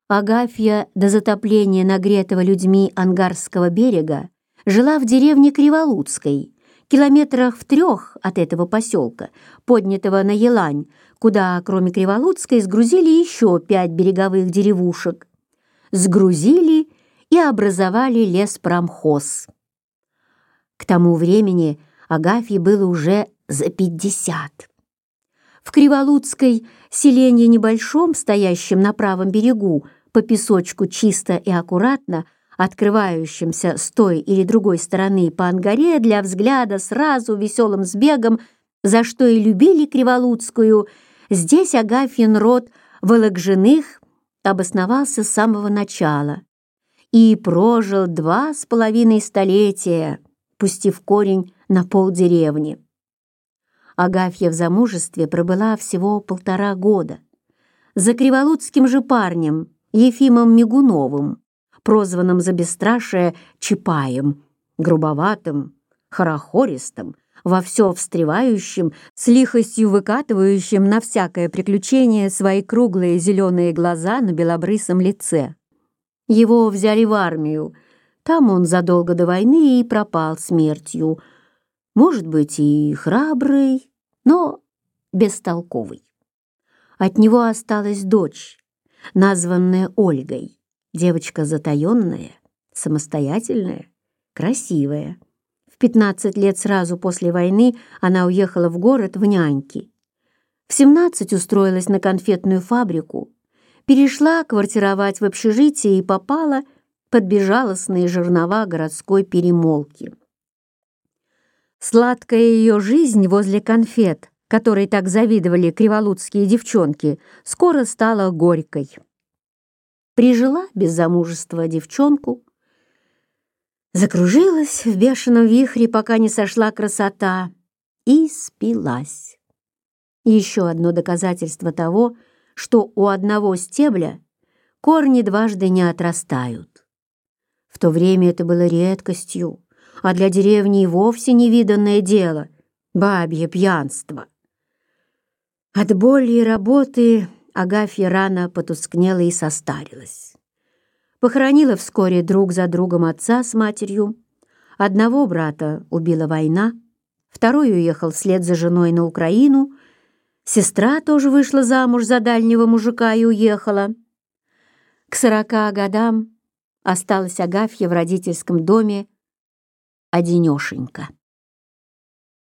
Агафья до затопления нагретого людьми Ангарского берега жила в деревне Криволуцкой, километрах в 3 от этого поселка, поднятого на Елань, куда, кроме Криволуцкой, сгрузили еще 5 береговых деревушек. Сгрузили и образовали леспромхоз. К тому времени Агафье было уже за 50. В Криволуцкой, селенье небольшом, стоящем на правом берегу, по песочку чисто и аккуратно, открывающимся с той или другой стороны по Ангаре для взгляда сразу веселым сбегом, за что и любили Криволуцкую, здесь Агафьин род Вологжиных обосновался с самого начала и прожил 2,5 столетия, пустив корень на полдеревни. Агафья в замужестве пробыла всего 1,5 года. За криволуцким же парнем Ефимом Мигуновым, прозванным за бесстрашие Чапаем, грубоватым, хорохористым, во все встревающим, с лихостью выкатывающим на всякое приключение свои круглые зеленые глаза на белобрысом лице. Его взяли в армию. Там он задолго до войны и пропал смертью. Может быть, и храбрый, но бестолковый. От него осталась дочь, названная Ольгой. Девочка затаенная, самостоятельная, красивая. В 15 лет сразу после войны она уехала в город в няньки. В 17 устроилась на конфетную фабрику, перешла квартировать в общежитие и попала под безжалостные жернова городской перемолки. Сладкая ее жизнь возле конфет, которой так завидовали криволуцкие девчонки, скоро стала горькой. Прижила без замужества девчонку, закружилась в бешеном вихре, пока не сошла красота, и спилась. Еще одно доказательство того, что у одного стебля корни дважды не отрастают. В то время это было редкостью, а для деревни и вовсе невиданное дело — бабье пьянство. От боли и работы Агафья рано потускнела и состарилась. Похоронила вскоре друг за другом отца с матерью. Одного брата убила война, второй уехал вслед за женой на Украину, сестра тоже вышла замуж за дальнего мужика и уехала. К 40 годам осталась Агафья в родительском доме одинешенька.